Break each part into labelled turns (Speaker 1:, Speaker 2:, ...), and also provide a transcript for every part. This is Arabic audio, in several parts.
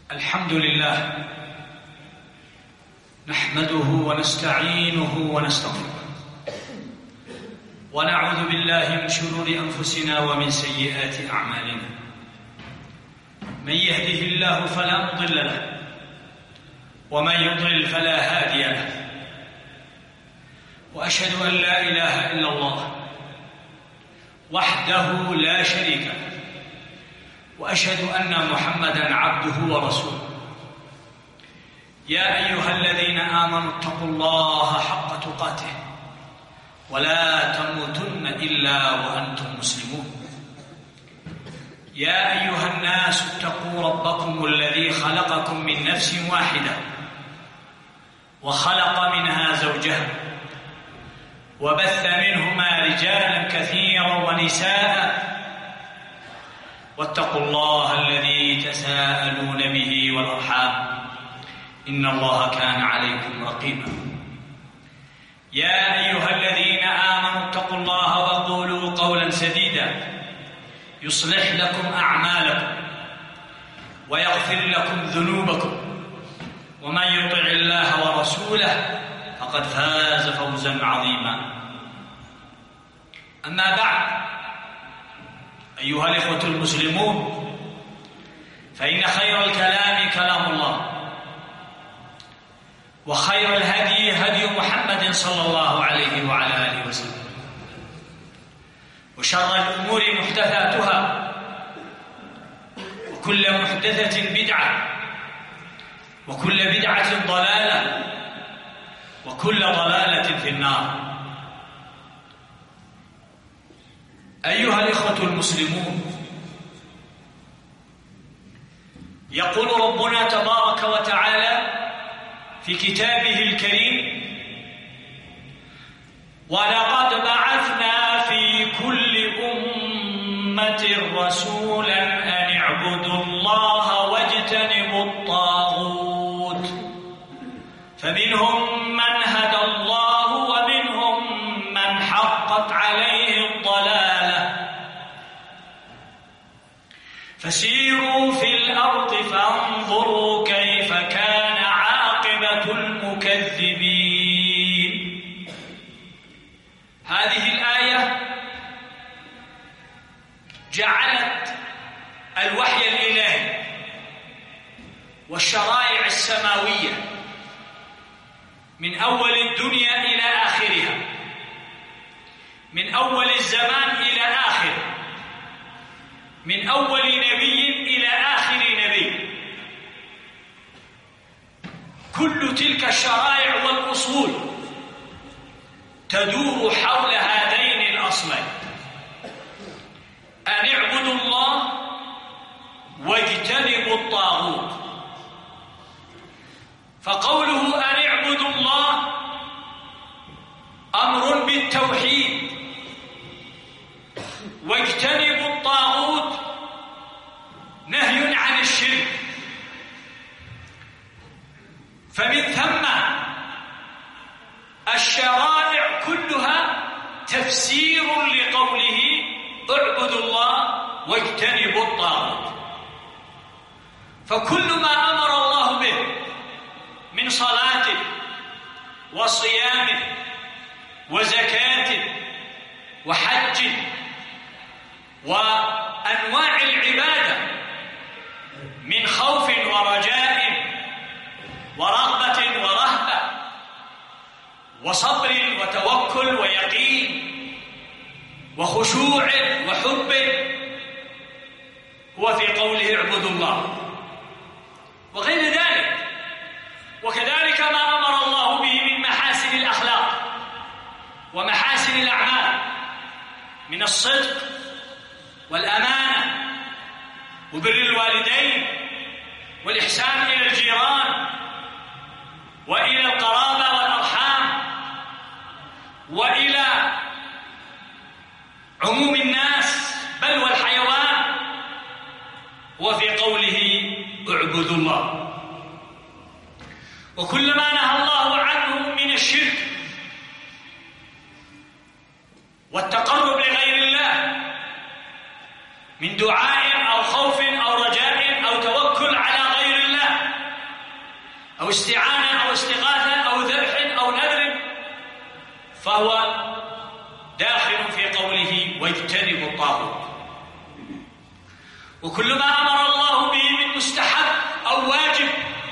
Speaker 1: الحمد لله نحمده ونستعينه ونستغفره ونعوذ بالله من شرور أنفسنا ومن سيئات أعمالنا. من يهده الله فلا مضل له ومن يضلل فلا هادي له، وأشهد أن لا إله إلا الله وحده لا شريك له، وأشهد أن محمدًا عبده ورسوله. يا أيها الذين آمنوا اتقوا الله حق تقاته ولا تموتن إلا وأنتم مسلمون. يا أيها الناس اتقوا ربكم الذي خلقكم من نفس واحدة وخلق منها زوجها وبث منهما رجالا كثيرا ونساء، واتقوا الله الذي تساءلون به والأرحام إن الله كان عليكم رقيبا. يا أيها الذين آمنوا اتقوا الله وقولوا قولا سديدا يصلح لكم أعمالكم ويغفر لكم ذنوبكم، ومن يطع الله ورسوله فقد فاز فوزا عظيما. أما بعد، أيها الإخوة المسلمون، فإن خير الكلام كلام الله، وخير الهدي هدي محمد صلى الله عليه وعلى آله وسلم، وشر الأمور محدثاتها، وكل محدثة بدعة، وكل بدعة ضلالة، وكل ضلالة في النار. أيها الإخوة المسلمون، يقول ربنا تبارك وتعالى في كتابه الكريم: ولقد بعثنا في كل أمة رسولا أن اعبدوا الله واجتنبوا الطاغوت، فمنهم من هدى الله ومنهم من حقت عليه الضلالة، فسيروا في الأرض فانظروا كيف كان عاقبة المكذبين. هذه الآية جعلت الوحي الإلهي والشرائع السماوية من أول الدنيا إلى آخرها، من أول الزمان إلى آخره، من أول نبي إلى آخر نبي، كل تلك الشرائع والأصول تدور حول هذين الأصلين: أن اعبدوا الله واجتنبوا الطاغوت. فقوله أن اعبدوا الله أمر بالتوحيد، واجتنبوا الطاغوت نهي عن الشرك. فمن ثم الشرائع كلها تفسير لقوله اعبدوا الله واجتنبوا الطاغوت. فكل ما أمر الله به من صلاته وصيامه وزكاته وحجه وأنواع العبادة من خوف ورجاء ورغبة ورهبة وصبر وتوكل ويقين وخشوع وحب، هو في قوله اعبدوا الله وغير ذلك. وكذلك ما أمر الله به من محاسن الأخلاق ومحاسن الأعمال من الصدق والأمانة وبر الوالدين والإحسان إلى الجيران وإلى القرابة والأرحام وإلى عموم الناس بل والحيوان، وفي قوله اعبدوا الله. وكل ما نهى الله عنه من الشرك والتقرب لغير الله من دعاء أو خوف أو رجاء أو توكل على غير الله أو استعانة أو استغاثة أو ذبح أو نذر فهو داخل في قوله واجتنبوا الطاغوت. وكل ما أمر الله به من مستحب أو واجب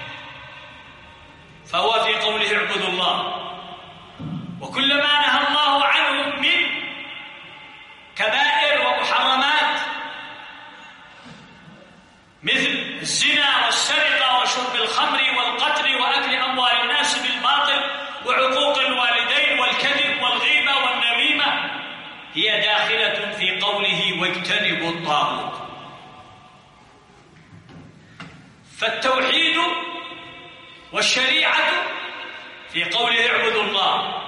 Speaker 1: فهو في قوله اعبدوا الله، وكل ما نهى الله عنه من كبائر ومحرمات مثل الزنا والسرقة وشرب الخمر والقتل وأكل أموال الناس بالباطل وعقوق الوالدين والكذب والغيبة والنميمة هي داخلة في قوله واجتنبوا الطاغوت. فالتوحيد والشريعة في قوله اعبدوا الله،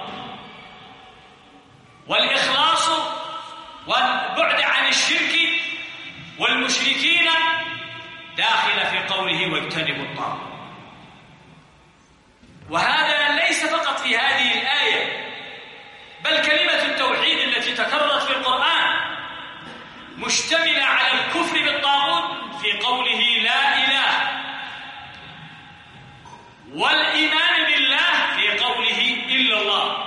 Speaker 1: والإخلاص والبعد عن الشرك والمشركين داخل في قوله واجتنبوا الطاغوت. وهذا ليس فقط في هذه الآية، بل كلمة التوحيد التي تكررت في القرآن مشتملة على الكفر بالطاغوت في قوله لا إله، والإيمان بالله في قوله إلا الله.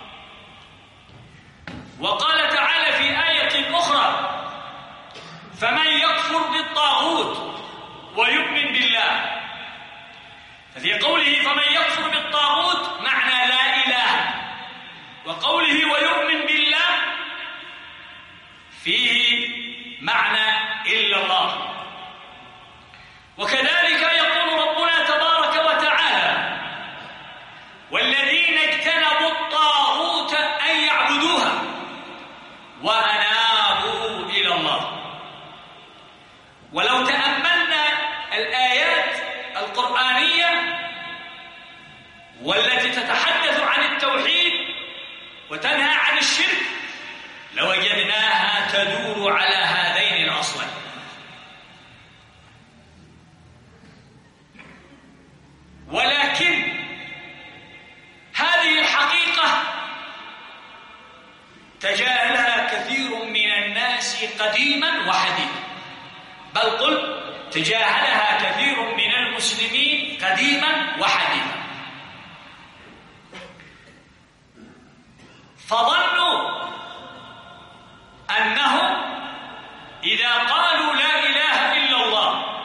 Speaker 1: وقال تعالى في آية أخرى فمن يكفر بالطاغوت ويؤمن بالله، ففي قوله فمن يكفر بالطاغوت معنى لا إله، وقوله ويؤمن بالله فيه معنى إلا الله. وكذلك يقول ربنا تبارك وتعالى والذين اجتنبوا الطاغوت أن يعبدوها وأنابوا إلى الله. ولو تأملنا الآيات القرآنية والتي تتحدث عن التوحيد وتنهى عن الشرك لوجدناها تدور على هذين الأصلين. ولكن هذه الحقيقة تجاهلها كثير من الناس قديما وحديثا، بل قل تجاهلها كثير من المسلمين قديما وحديثا، فظنوا أنهم إذا قالوا لا إله إلا الله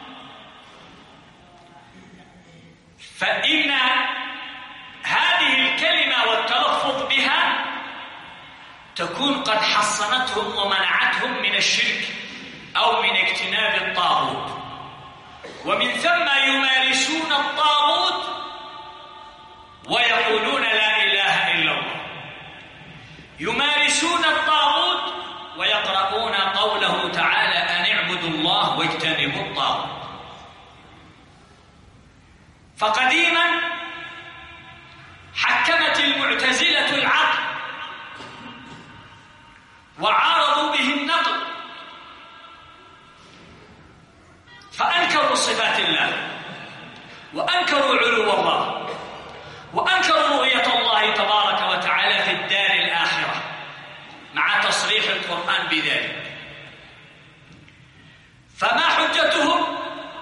Speaker 1: فإن هذه الكلمة والتلفظ بها تكون قد حصنتهم ومنعتهم من الشرك أو من اجتناب الطاغوت، ومن ثم يمارسون الطاغوت ويقولون لا إله إلا الله، يمارسون الطاغوت ويقرؤون قوله تعالى أن اعبدوا الله واجتنبوا الطاغوت. فقديما حكمت المعتزلة العقل وعارضوا به النقل، فأنكروا صفات الله وأنكروا علو الله وأنكروا رؤية الله تبارك وتعالى في الدار الآخرة مع تصريح القرآن بذلك. فما حجتهم؟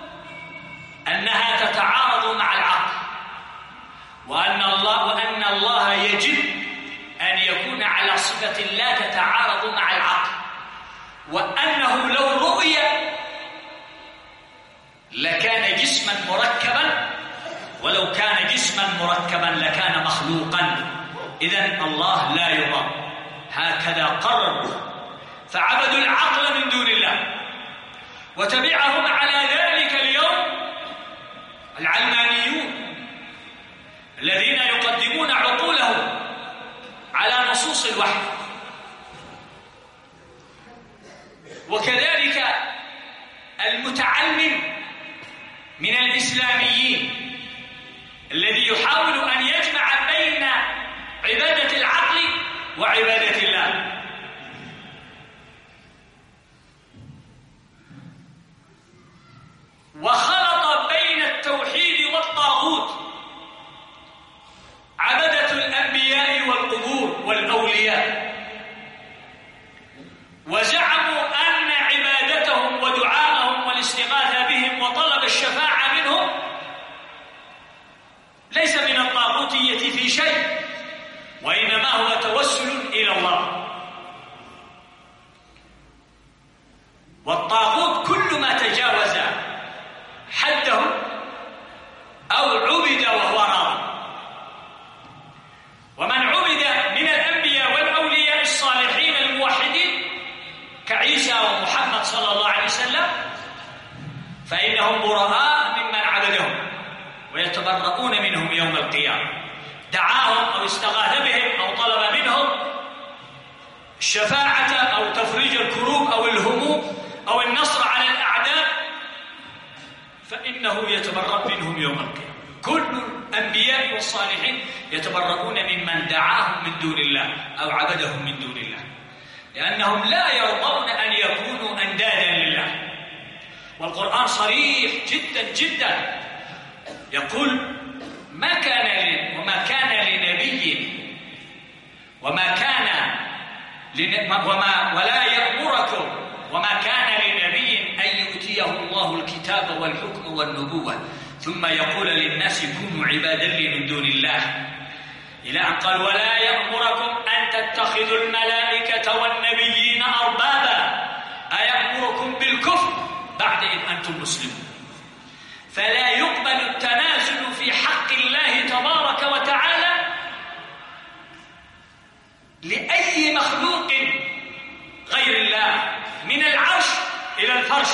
Speaker 1: أنها تتعارض مع العقل، وأن الله يجب أن يكون على صفة لا تتعارض مع العقل، وأنه لو رؤي لكان جسما مركبا، ولو كان جسما مركبا لكان مخلوقا، إذن الله لا يرى. هكذا قرروا، فعبدوا العقل من دون الله، وتبعهم على ذلك اليوم العلمانيون الذين يقدمون عقولهم على نصوص الوحي. وكذلك المتعلم من الإسلاميين الذي يحاول أن يجمع بين عبادة العقل وعبادة الله. وخلط بين التوحيد والطاغوت، عبدة الأنبياء والقبور والأولياء، وزعموا أن عبادتهم ودعاءهم والاستغاثة بهم وطلب الشفاعة منهم ليس من الطاغوتية في شيء، وإنما هو توسل إلى الله. والطاغوت كل ما تجاوز حده أو عبد وهو راض. ومن عبد من الأنبياء والأولياء الصالحين الموحدين كعيسى ومحمد صلى الله عليه وسلم فإنهم براء ممن عبدهم ويتبرؤون منهم يوم القيامة. دعاهم أو استغاث بهم أو طلب منهم الشفاعة أو تفريج الكروب أو الهموم أو النصر على الأعداء فإنه يتبرأ منهم يوم القيامة. كل الأنبياء والصالحين يتبرؤون ممن دعاهم من دون الله أو عبدهم من دون الله، لأنهم لا يرضون أن يكونوا أندادا لله. والقرآن صريح جدا جدا يقول وما كان لنبي وما كان لنبي أن يؤتيه الله الكتاب والحكم والنبوة ثم يقول للناس كونوا عبادا لي من دون الله، إلى أن قال ولا يأمركم أن تتخذوا الملائكة والنبيين أربابا أيأمركم بالكفر بعد إذ أنتم مسلمون. فلا يقبل التنازل في حق الله تبارك وتعالى لأي مخلوق غير الله، من العرش إلى الفرش،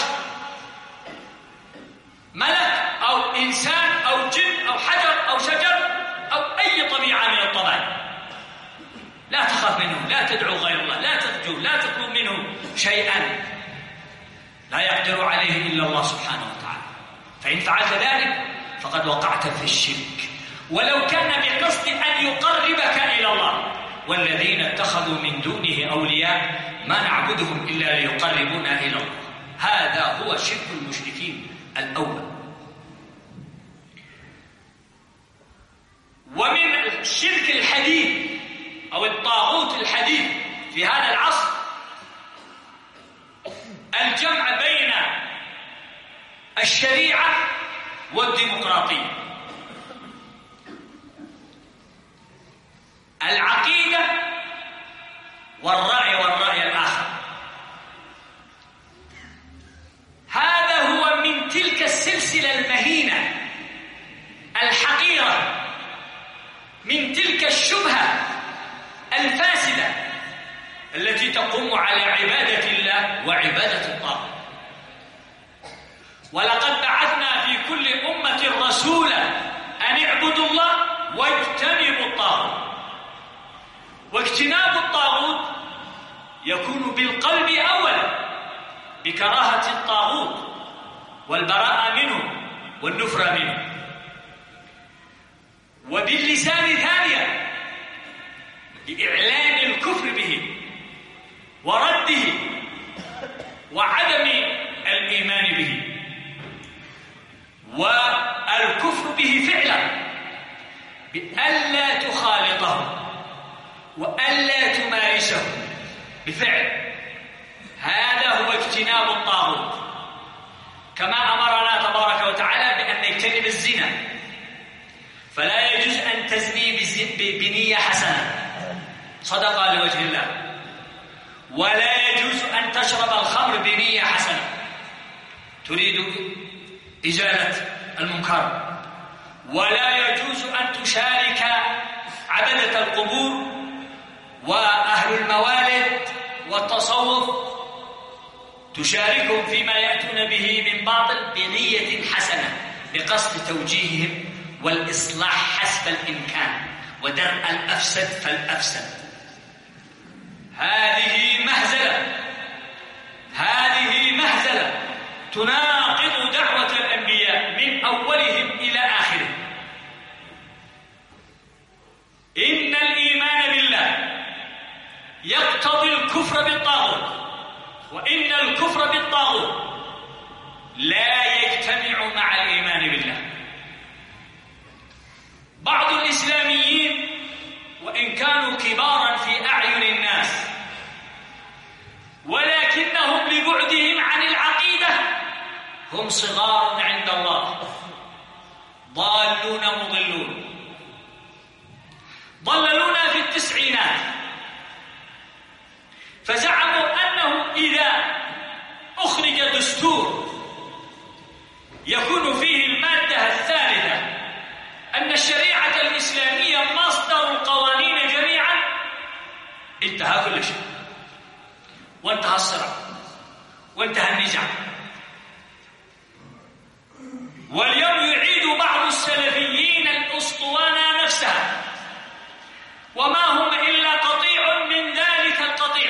Speaker 1: ملك أو إنسان أو جن أو حجر أو شجر أو أي طبيعة من الطبائع. لا تخاف منه، لا تدعو غير الله، لا ترجو، لا تطلب منه شيئا لا يقدر عليه إلا الله سبحانه وتعالى. فإن فعلت ذلك فقد وقعت في الشرك، ولو كان بقصد أن يقربك إلى الله. والذين اتخذوا من دونه أولياء ما نعبدهم إلا ليقربونا إلى الله. هذا هو شرك المشركين الأول. ومن الشرك الحديث أو الطاغوت الحديث في هذا العصر الجمع بين الشريعة والديمقراطية. العقيدة والرأي الآخر. هذا هو من تلك السلسلة المهينة الحقيرة، من تلك الشبهة الفاسدة التي تقوم على عبادة الله وعبادة الطاغوت. ولقد بعثنا في كل أمة رسولا أن اعبدوا الله واجتنبوا الطاغوت. واجتناب الطاغوت يكون بالقلب أولا بكراهة الطاغوت والبراءة منه والنفرة منه، وباللسان ثانيا بإعلان الكفر به ورده وعدم الإيمان به، والكفر به فعلا بألا تخالطه وألا تمارسه بفعل. هذا هو اجتناب الطاغوت، كما أمرنا تبارك وتعالى بأن نجتنب الزنا، فلا يجوز أن تزني بنية حسنة صدقة لوجه الله، ولا يجوز أن تشرب الخمر بنية حسنة تريد إزالة المنكر، ولا يجوز أن تشارك عبدة القبور وأهل الموالد والتصوف، تشاركهم فيما يأتون به من باطل بنية حسنة بقصد توجيههم والإصلاح حسب الإمكان ودرء الأفسد فالأفسد. هذه مهزلة تناقض دعوة الأنبياء من أولهم إلى آخرهم. إن الإيمان بالله يقتضي الكفر بالطاغوت، وإن الكفر بالطاغوت لا يجتمع مع الإيمان بالله. بعض الإسلاميين وإن كانوا كبارا في أعين الناس ولكنهم لبعدهم عن العقيدة هم صغار عند الله، ضالون مضلون. ضللونا في التسعينات، فزعموا أنه إذا أخرج دستور يكون فيه المادة الثالثة أن الشريعة الإسلامية مصدر القوانين جميعا، انتهى كل شيء وانتهى الصراع وانتهى النزاع. واليوم يعيد بعض السلفيين الأسطوانة نفسها، وما هم إلا قطيع من ذلك القطيع،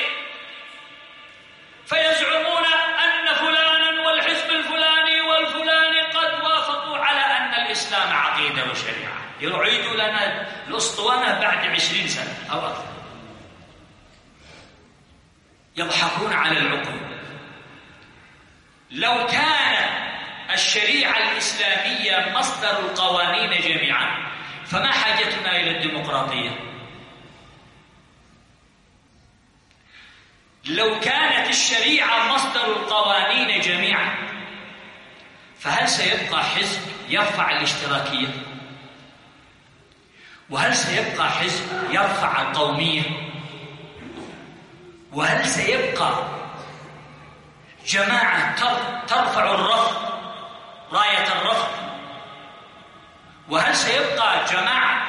Speaker 1: فيزعمون أن فلانا والحزب الفلاني والفلاني قد وافقوا على أن الإسلام عقيدة وشريعة. يعيدوا لنا الأسطوانة بعد 20 سنة أو أكثر. يضحكون على العقول. لو كان الشريعة الإسلامية مصدر القوانين جميعا فما حاجتنا إلى الديمقراطية؟ لو كانت الشريعة مصدر القوانين جميعا فهل سيبقى حزب يرفع الاشتراكية؟ وهل سيبقى حزب يرفع القومية؟ وهل سيبقى جماعة ترفع الرفض، راية الرفض؟ وهل سيبقى جماعة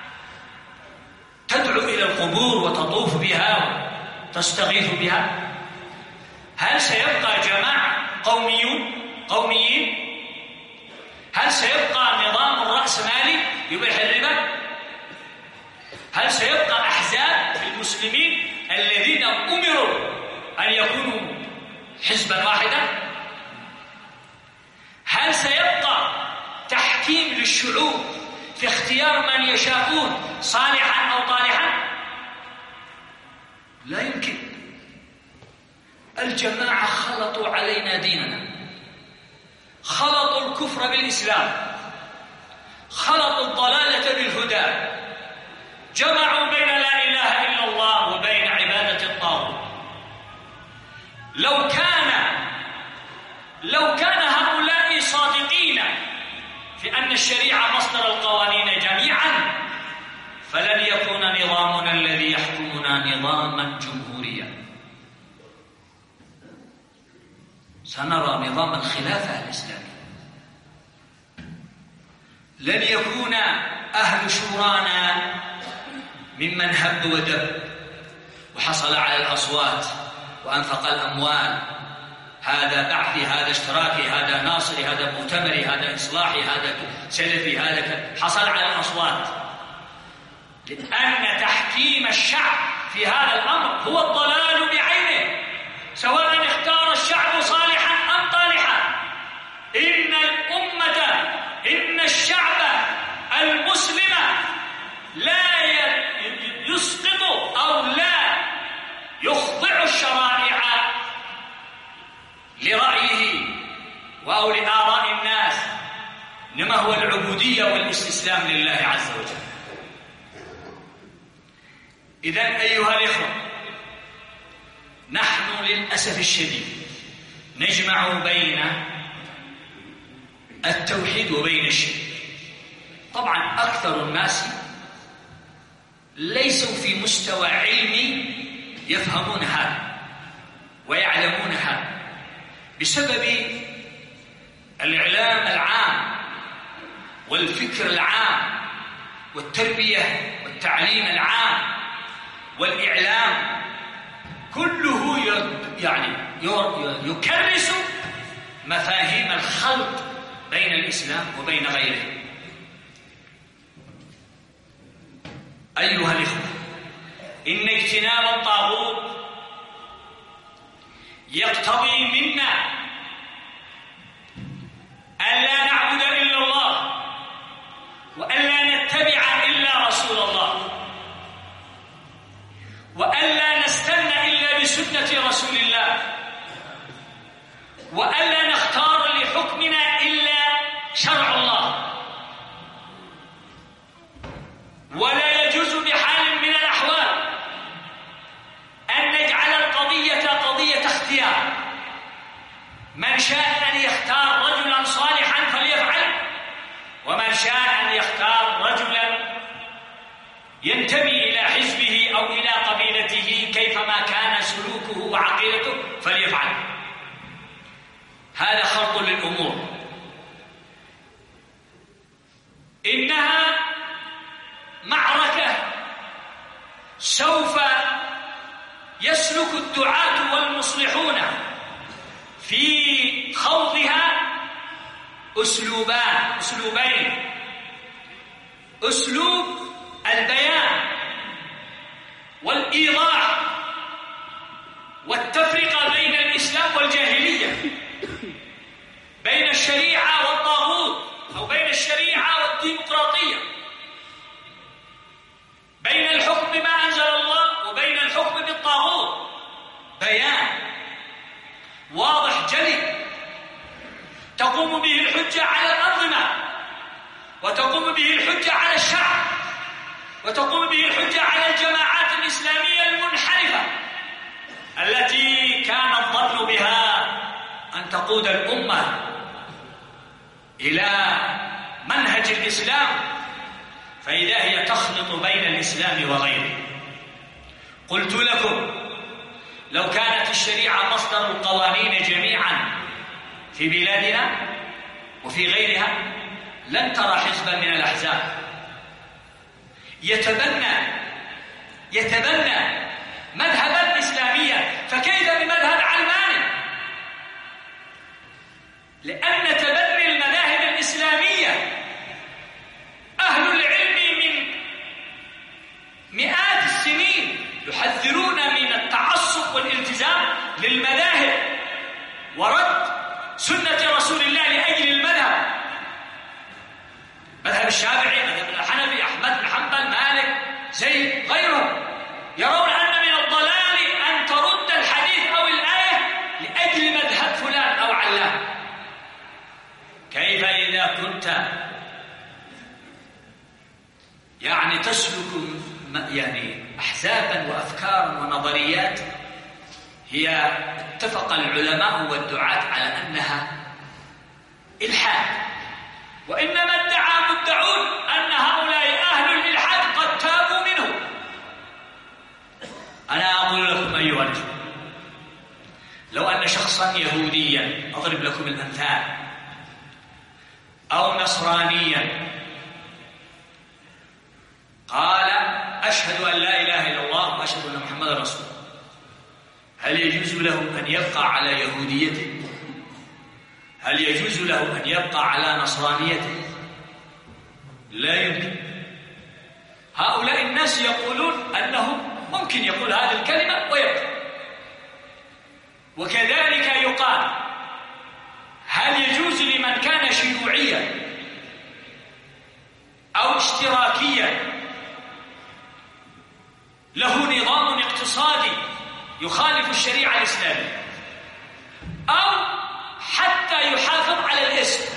Speaker 1: تدعو إلى القبور وتطوف بها وتستغيث بها؟ هل سيبقى جماعة قوميين؟ هل سيبقى نظام الرأسمالي يبيح الربا؟ هل سيبقى أحزاب في المسلمين الذين أمروا أن يكونوا حزبا واحدا؟ هل سيبقى تحكيم للشعوب في اختيار من يشاءون صالحا أو طالحا؟ لا يمكن. الجماعة خلطوا علينا ديننا، خلطوا الكفر بالإسلام، خلطوا الضلالة بالهدى، جمعوا بين لا إله إلا الله وبين عبادة الطاغوت. لو كان هؤلاء صادقين في أن الشريعة مصدر القوانين جميعا فلن يكون نظامنا الذي يحكمنا نظاما جمهوريا، سنرى نظام الخلافة الإسلامي. لن يكون أهل شورانا ممن هب ودب وحصل على الأصوات وأنفق الأموال، هذا بعثي، هذا اشتراكي، هذا ناصري، هذا مؤتمري، هذا إصلاحي، هذا سلفي، هذا حصل على الأصوات. لأن تحكيم الشعب في هذا الأمر هو الضلال بعينه، سواء اختار الشعب صالحا أم طالحا. إن الشعب المسلم لا يسقط أو لا يخضع الشرائع لرأيه أو لآراء الناس، إنما هو العبودية والاستسلام لله عز وجل. إذن أيها الإخوة، نحن للأسف الشديد نجمع بين التوحيد وبين الشرك. طبعا أكثر الناس ليسوا في مستوى علمي يفهمون هذا ويعلمون هذا بسبب الإعلام العام والفكر العام والتربية والتعليم العام والإعلام، كله يكرس مفاهيم الخلط بين الإسلام وبين غيره. أيها الإخوة، إن اجتناب الطاغوت يقتضي منا ألا نعبد إلا الله وألا نتبع إلا رسول الله وألا نستنى إلا بسنة رسول الله وألا نختار لحكمنا إلا شرع الله. ولا يجوز بحال من الأحوال أن نجعل القضية قضية اختيار، من شاء أن يختار رجلا صالحا فليفعل، ومن شاء أن يختار رجلا ينتمي إلى حزبه أو إلى قبيلته كيفما كان سلوكه وعقيدته فليفعل. هذا خرط للأمور. إنها معركة سوف يسلك الدعاة والمصلحون في خوضها أسلوبين: أسلوب البيان والإيضاح والتفرقة بين الإسلام والجاهلية، بين الشريعة والطاغوت، أو بين الشريعة والديمقراطية، بين الحكم بما أنزل الله وبين الحكم بالطاغوت. بيان واضح جلي تقوم به الحجة على الأنظمة، وتقوم به الحجة على الشعب، وتقوم به الحجة على الجماعات الإسلامية المنحرفة التي كان الظن بها أن تقود الأمة إلى منهج الإسلام، فإذا هي تخلط بين الإسلام وغيره. قلت لكم لو كانت الشريعة مصدر القوانين جميعا في بلادنا وفي غيرها لن ترى حزبا من الأحزاب يتبنى مذهبا إسلاميا، فكيف بمذهب علماني؟ لأن تبني المذاهب الإسلامية أهل العلم من مئات السنين يحذرون من التعصب والالتزام للمذاهب ورد سنة رسول الله لأجل المذهب. مذهب الشافعي، مذهب الحنفي، أحمد بن حنبل، مالك، زيد، غيرهم يرون أن من الضلال أن ترد الحديث أو الآية لأجل مذهب فلان أو علان. كيف إذا كنت تسلك أحزابا وأفكارا ونظريات هي اتفق العلماء والدعاة على أنها إلحاد، وإنما ادعى مدعون أن هؤلاء أهل الإلحاد قد تابوا منه. أنا أقول لكم أيها الإخوة، لو أن شخصا يهوديا، أضرب لكم الأمثال، أو نصرانيا قال أشهد أن لا إله إلا الله وأشهد أن محمدا رسول الله، هل يجوز له أن يبقى على يهوديته؟ هل يجوز له أن يبقى على نصرانيته؟ لا يمكن. هؤلاء الناس يقولون أنه ممكن يقول هذه الكلمة ويبقى. وكذلك يقال هل يجوز لمن كان شيوعيا أو اشتراكيا له نظام اقتصادي يخالف الشريعة الإسلامية، أو حتى يحافظ على الاسم،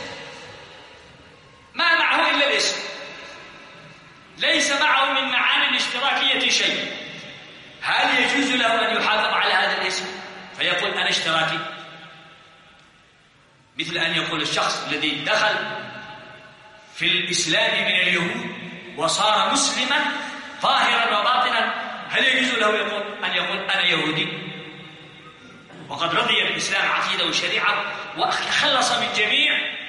Speaker 1: ما معه إلا الاسم، ليس معه من معاني الاشتراكية شيء، هل يجوز له أن يحافظ على هذا الاسم فيقول أنا اشتراكي؟ مثل أن يقول الشخص الذي دخل في الإسلام من اليهود وصار مسلما ظاهرا وباطنا، هل يجوز له أن يقول أنا يهودي وقد رضي الإسلام عقيدة وشريعة وخلص من جميع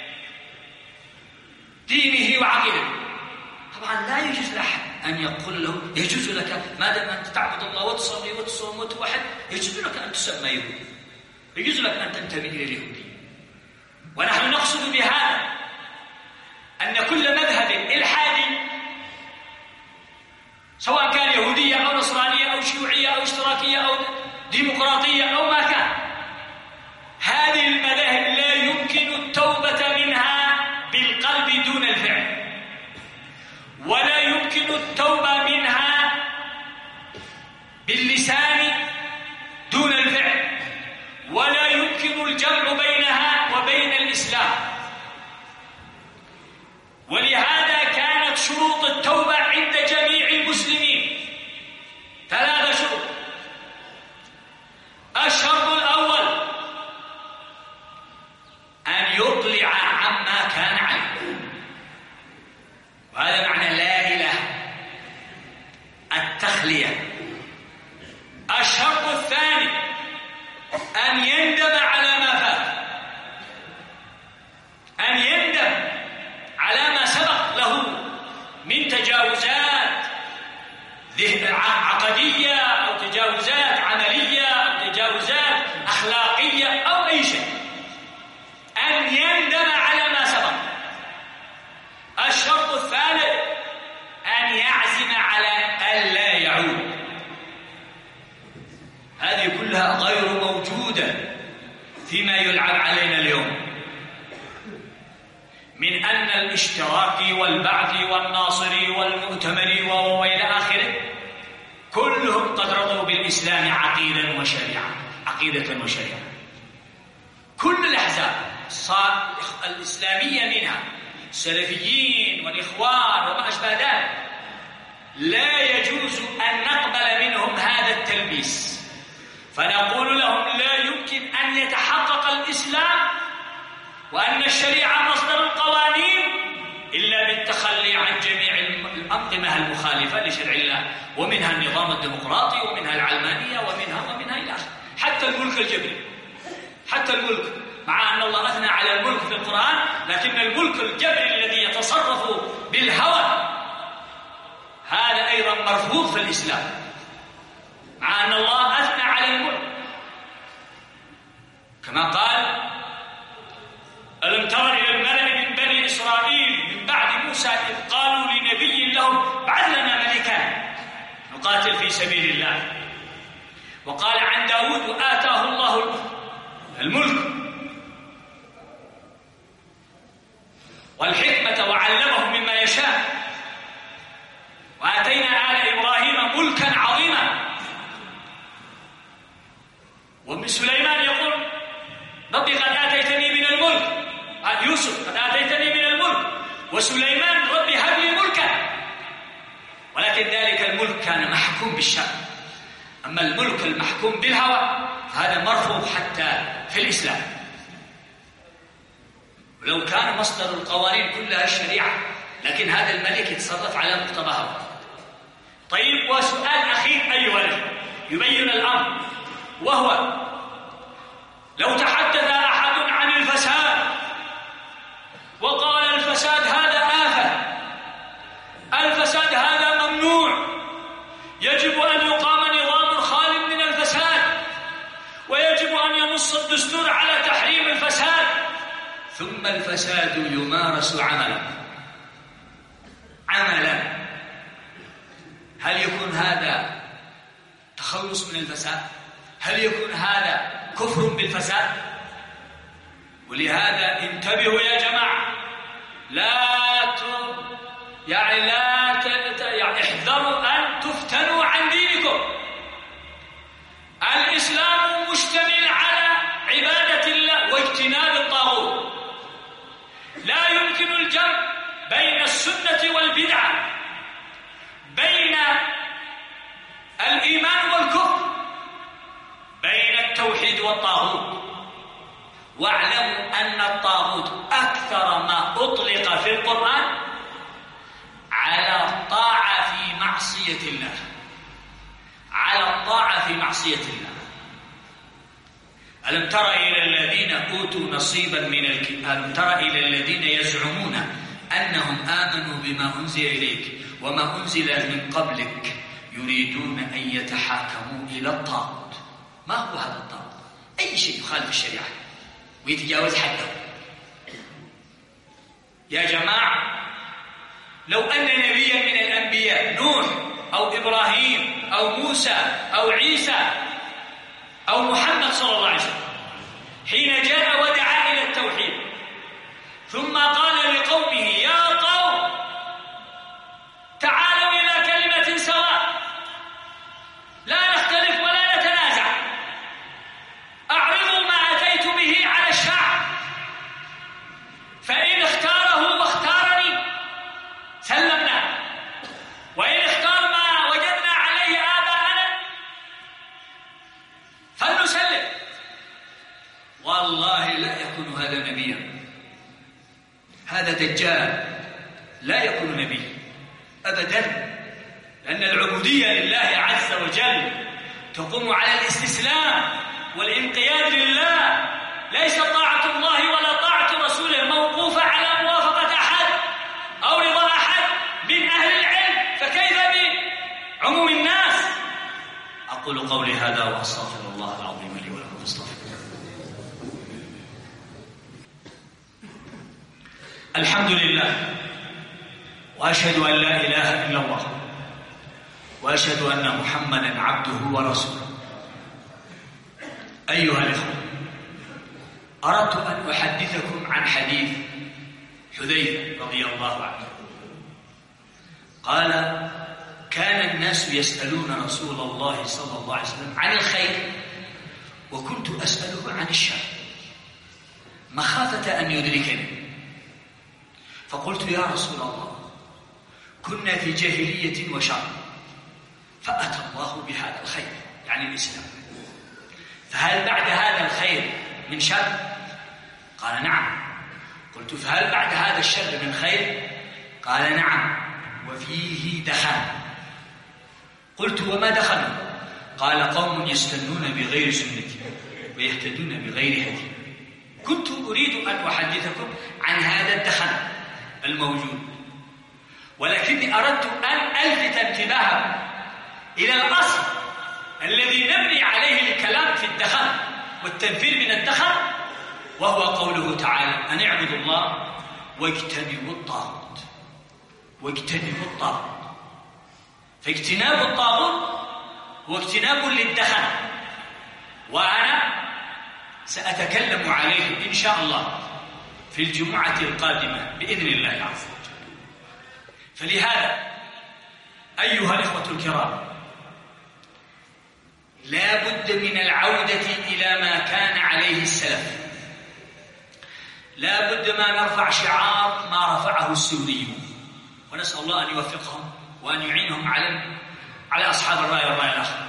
Speaker 1: دينه وعقيدته؟ طبعا لا يجوز لأحد أن يقول له يجوز لك ما دام أنت تعبد الله وتصلي وتصوم وتوحد يجوز لك أن تسمى يهودي، يجوز لك أن تنتمي إلى اليهودية. ونحن نقصد بهذا أن كل مذهب إلحادي سواء كان يهودية أو نصرانية أو شيوعية أو اشتراكية أو ديمقراطية أو ما كان، هذه المذاهب لا يمكن التوبة منها بالقلب دون الفعل، ولا يمكن التوبة منها باللسان دون الفعل، ولا يمكن الجمع بينها وبين الإسلام. أن يندم على ما سبق له من تجاوزات عقدية أو تجاوزات عملية أو تجاوزات أخلاقية أو أي شيء، أن يندم على ما سبق. الشرط الثالث أن يعزم على ألا يعود. هذه كلها غير موجودة فيما يلعب علينا اليوم من أن الاشتراكي والبعثي والناصري والمؤتمري وإلى آخره كلهم قد رضوا بالإسلام عقيدة وشريعة. كل الأحزاب الإسلامية منها السلفيين والإخوان وما أشبه ذلك لا يجوز أن نقبل منهم هذا التلبيس، فنقول لهم لا يمكن أن يتحقق الإسلام وأن الشريعة مصدر القوانين إلا بالتخلي عن جميع الأنظمة المخالفة لشرع الله، ومنها النظام الديمقراطي ومنها العلمانية ومنها إلى آخره، حتى الملك الجبري، حتى الملك، مع أن الله أثنى على الملك في القرآن، لكن الملك الجبري الذي يتصرف بالهوى هذا أيضا مرفوض في الإسلام، مع أن الله أثنى على الملك كما قال: ألم تر إلى الملأ من بني إسرائيل من بعد موسى إذ قالوا لنبي لهم ابعث لنا ملكا نقاتل في سبيل الله. وقال عن داود: وآتاه الله الملك والحكمة وعلمه مما يشاء وآتينا آل إبراهيم ملكا عظيما. ومن سليمان يقول: ربي قد آتيتني من الملك، يوسف قد آتيتني من الملك، وسليمان ربي هب لي ملكا، ولكن ذلك الملك كان محكوم بالشرع. أما الملك المحكوم بالهوى فهذا مرفوض حتى في الإسلام، ولو كان مصدر القوانين كلها الشريعة، لكن هذا الملك يتصرف على مقتضى هوى. طيب، وسؤال أخير أيها الأخوة يبين الأمر، وهو: لو تحدث أحد عن الفساد وقال الفساد هذا آفة، الفساد هذا ممنوع، يجب أن يقام نظام خال من الفساد، ويجب أن ينص الدستور على تحريم الفساد، ثم الفساد يمارس عملا، هل يكون هذا تخلص من الفساد؟ هل يكون هذا كفر بالفساد؟ ولهذا انتبهوا يا جماعة، احذروا أن تفتنوا عن دينكم. الإسلام مشتمل على عبادة الله واجتناب الطاغوت، لا يمكن الجمع بين السنة والبدعة، بين الإيمان والكفر، بين التوحيد والطاغوت. واعلموا أن الطاغوت أكثر ما أطلق في القرآن على الطاعة في معصية الله، على الطاعة في معصية الله. ألم تر إلى الذين أوتوا نصيبا من الكتاب، ألم تر إلى الذين يزعمون أنهم آمنوا بما أنزل إليك وما أنزل من قبلك يريدون أن يتحاكموا إلى الطاغوت. ما هو هذا الطاغوت؟ أي شيء يخالف الشريعة ويتجاوز حده. يا جماعة، لو أن نبيا من الأنبياء، نوح أو إبراهيم أو موسى أو عيسى أو محمد صلى الله عليه وسلم، حين جاء ودعا إلى التوحيد ثم قال لقومه: يا قوم تعالوا إلى كلمة سواء لا نختلف ولا نتنازع، أعرضوا ما أتيت به على الشعب، فإن اختاره واختارني سلمنا، وإن اختار ما وجدنا عليه آباءنا فلنسلم. والله لا يكون هذا نبيا، هذا دجال، لا يكون نبي أبدا، لأن العبودية لله عز وجل تقوم على الاستسلام والانقياد لله، ليس طاعة الله ولا طاعة رسوله موقوفة على موافقة أحد أو رضا أحد من أهل العلم، فكيف بعموم الناس؟ أقول قولي هذا وأستغفر الله العظيم لي ولكم فاستغفروه. الحمد لله، وأشهد أن لا إله إلا الله، وأشهد أن محمدًا عبده ورسوله. أيها الإخوة، أردت أن أحدثكم عن حديث حذيفة رضي الله عنه. قال: كان الناس يسألون رسول الله صلى الله عليه وسلم عن الخير، وكنت أسأله عن الشر مخافة أن يدركني. فقلت: يا رسول الله، كنا في جاهلية وشر، فأتى الله بهذا الخير، يعني الإسلام، فهل بعد هذا الخير من شر؟ قال: نعم. قلت: فهل بعد هذا الشر من خير؟ قال: نعم، وفيه دخن. قلت: وما دخنوا؟ قال: قوم يستنون بغير سنتي ويهتدون بغير هدي. كنت أريد أن أحدثكم عن هذا الدخن الموجود، ولكني أردت أن ألفت انتباهكم إلى الأصل الذي نبني عليه الكلام في الدخن والتنفير من الدخن، وهو قوله تعالى: أن اعبدوا الله واجتنبوا الطاغوت. واجتنبوا الطاغوت، فاجتناب الطاغوت هو اجتناب للدخن، وأنا سأتكلم عليه إن شاء الله في الجمعة القادمة بإذن الله عز وجل. فلهذا أيها الإخوة الكرام، لا بد من العودة إلى ما كان عليه السلف. لا بد ما نرفع شعار ما رفعه السوريون، ونسأل الله أن يوفقهم وأن يعينهم على أصحاب الرأي والرأي الآخر.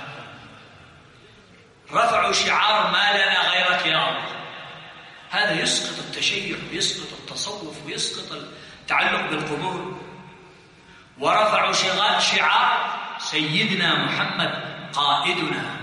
Speaker 1: رفعوا شعار ما لنا غيرك يا الله. هذا يسقط التشيع ويسقط التصوف ويسقط التعلق بالقبور. ورفعوا شعار سيدنا محمد قائدنا،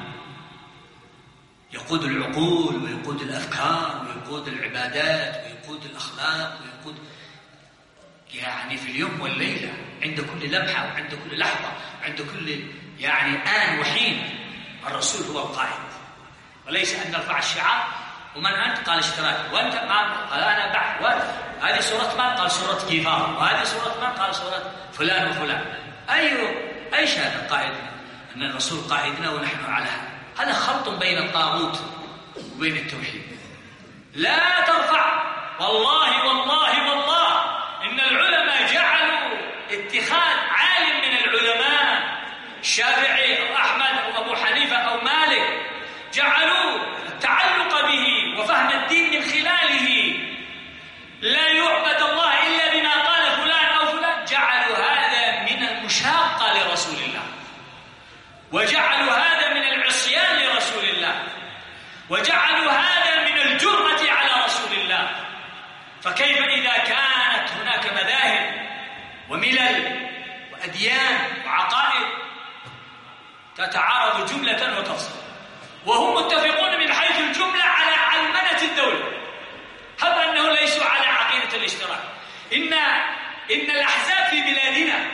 Speaker 1: يقود العقول ويقود الأفكار ويقود العبادات ويقود الأخلاق ويقود، يعني في اليوم والليلة، عند كل لمحة وعند كل لحظة وعند كل آن وحين الرسول هو القائد. وليس أن نرفع الشعار ومن أنت؟ قال اشتراك. وأنت؟ قال أنا بعد. هذه سورة من؟ قال سورة كفار. وهذه سورة من؟ قال سورة فلان وفلان. أي هذا قائدنا؟ أن الرسول قائدنا ونحن على هذا خلط بين الطاغوت وبين التوحيد. لا ترفع. والله والله والله إن العلماء جعلوا اتخاذ عالم من العلماء، الشافعي أو أحمد أو أبو حنيفة أو مالك، جعلوا التعلق به وفهم الدين من خلاله لا يعبد الله إلا بما قال فلان أو فلان. جعلوا هذا من المشاقة لرسول الله، وجعلوا هذا من العصيان لرسول الله، وجعلوا هذا من الجرأة على رسول الله. فكيف إذا كانت هناك مذاهب وملل وأديان وعقائد تتعارض جملة وتفصيل، وهم متفقون من حيث الجملة على علمنة الدولة، هب أنه ليسوا على عقيدة الاشتراك. إن الأحزاب في بلادنا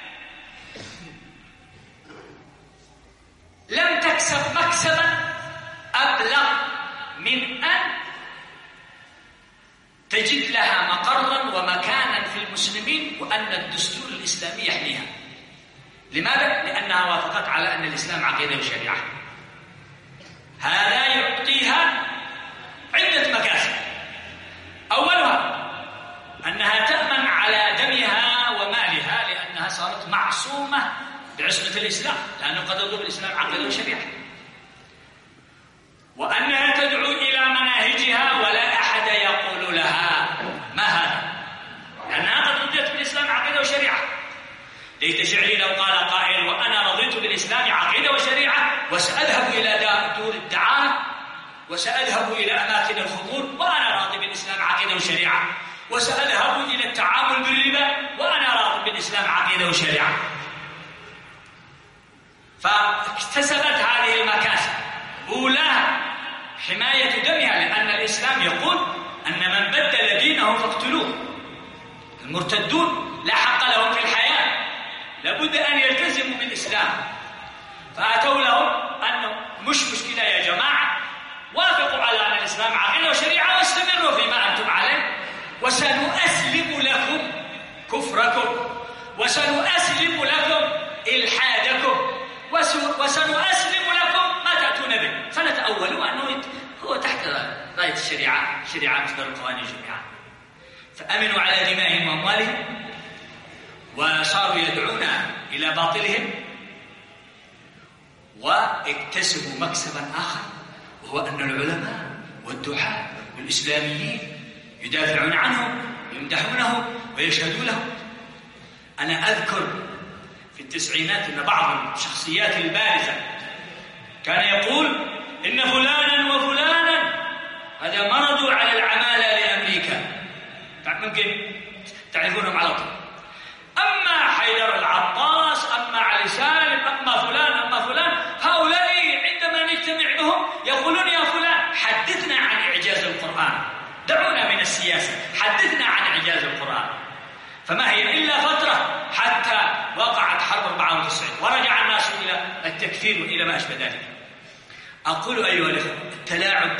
Speaker 1: لم تكسب مكسبا أبلغ من أن تجد لها مقرا ومكانا في المسلمين، وأن الدستور الإسلامي يحميها. لماذا؟ لأنها وافقت على أن الإسلام عقيدة وشريعة. هذا يعطيها عدة مكاسب. أولها أنها تأمن على دمها ومالها، لأنها صارت معصومة بعصمة الإسلام، لأنه قد يضر الإسلام عقيدة وشريعة. وأنها تدعو إلى مناهجها ولا أحد يقول لها ما هذا، لأنها قد رضيت بالإسلام عقيدة وشريعة. ليت شعري لو قال قائل: وأنا رضيت بالإسلام عقيدة وشريعة، وسأذهب إلى دور الدعارة، وسأذهب إلى أماكن الخمور وأنا راضي بالإسلام عقيدة وشريعة، وسأذهب إلى التعامل بالربا وأنا راضي بالإسلام عقيدة وشريعة. فاكتسبت هذه المكاسب. أولاها حماية دمها، لأن الإسلام يقول أن من بدل دينه فاقتلوه. المرتدون لا حق لهم في الحياة، لابد أن يلتزموا بالإسلام. فأتوا لهم أنه مش مشكلة يا جماعة، وافقوا على أن الإسلام عقيدة وشريعة واستمروا فيما أنتم عليه، وسنؤسلم لكم كفركم، وسنؤسلم لكم إلحادكم، وسنؤسلم لكم ما تأتون به. فنتأولوا أنه هو تحت راية الشريعة، شريعة مصدر القوانين جميعا. فأمنوا على دمائهم وأموالهم، وصاروا يدعون إلى باطلهم، واكتسبوا مكسبا آخر، وهو أن العلماء والدعاة والإسلاميين يدافعون عنهم ويمدحونهم ويشهدون لهم. أنا أذكر في التسعينات أن بعض الشخصيات البارزة كان يقول إن فلانا وفلانا هذا مرضوا على العمالة لأمريكا، ممكن تعرفونهم على طول. أما حيدر العطاس، أما علي سالم، أما فلان، هؤلاء عندما نجتمع بهم يقولون يا فلان حدثنا عن إعجاز القرآن، دعونا من السياسة، حدثنا عن إعجاز القرآن. فما هي إلا فترة حتى وقعت حرب 94 ورجع الناس إلى التكفير وإلى ما أشبه ذلك. أقول أيها الأخوة، التلاعب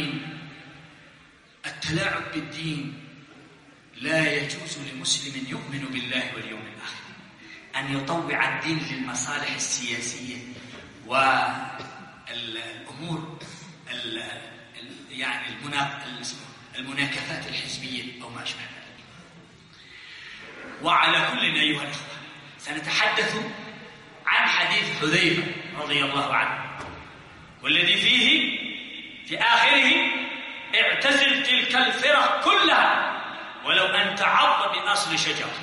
Speaker 1: بالدين لا يجوز لمسلم يؤمن بالله واليوم الآخر أن يطوع الدين للمصالح السياسية والأمور يعني المناكفات الحزبية أو ما أشبه ذلك. وعلى كل أيها الأخوة، سنتحدث عن حديث حذيفة رضي الله عنه، والذي فيه في آخره اعتزل تلك الفرق كلها ولو أن تعض بأصل شجرة.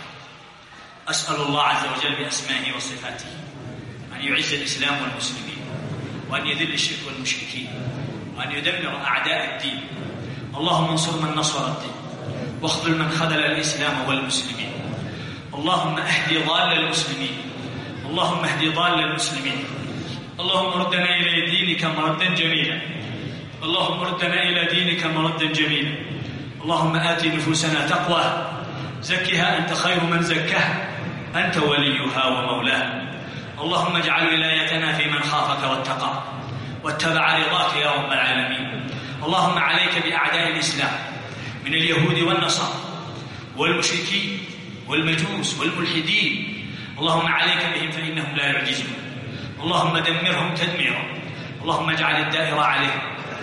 Speaker 1: أسأل الله عز وجل بأسمائه وصفاته أن يعز الإسلام والمسلمين، وأن يذل الشرك والمشركين، وأن يدمر أعداء الدين. اللهم انصر من نصر الدين، واخذل من خذل الإسلام والمسلمين. اللهم اهد ضال المسلمين، اللهم اهد ضال المسلمين. اللهم ردنا إلى دينك مردا جميلا، اللهم ردنا إلى دينك مردا جميلا. اللهم آت نفوسنا تقوى، زكها أنت خير من زكاها، أنت وليها ومولاها. اللهم اجعل ولايتنا في من خافك واتقى واتبع رضاك يا رب العالمين. اللهم عليك بأعداء الإسلام من اليهود والنصارى والمشركين والمجوس والملحدين. اللهم عليك بهم فإنهم لا يعجزون. اللهم دمرهم تدميرا، اللهم اجعل الدائرة عليهم.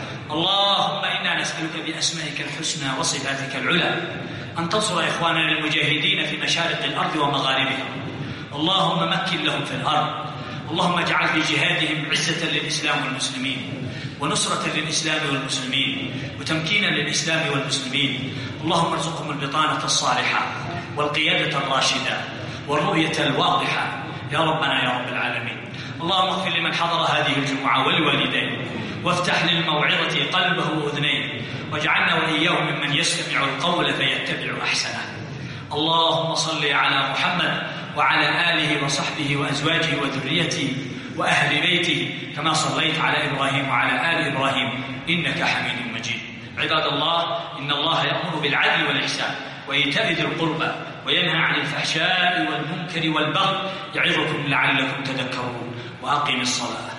Speaker 1: اللهم إنا نسألك بأسمائك الحسنى وصفاتك العلى أن تنصر إخواننا المجاهدين في مشارق الأرض ومغاربها. اللهم مكن لهم في الأرض. اللهم اجعل في جهادهم عزة للإسلام والمسلمين، ونصرة للإسلام والمسلمين، وتمكينا للإسلام والمسلمين. اللهم ارزقهم البطانة الصالحة والقيادة الراشدة والرؤية الواضحة يا ربنا يا رب العالمين. اللهم اغفر لمن حضر هذه الجمعة والوالدين، وافتح للموعظة قلبه وأذنيه، واجعلنا وإياهم ممن يستمع القول فيتبع أحسنه. اللهم صل على محمد وعلى آله وصحبه وأزواجه وذريته وأهل بيته كما صليت على إبراهيم وعلى آل إبراهيم إنك حميد مجيد. عباد الله، إن الله يأمر بالعدل والإحسان وإيتاء ذي القربى وينهى عن الفحشاء والمنكر والبغي، يعظكم لعلكم تذكرون. وأقم الصلاة.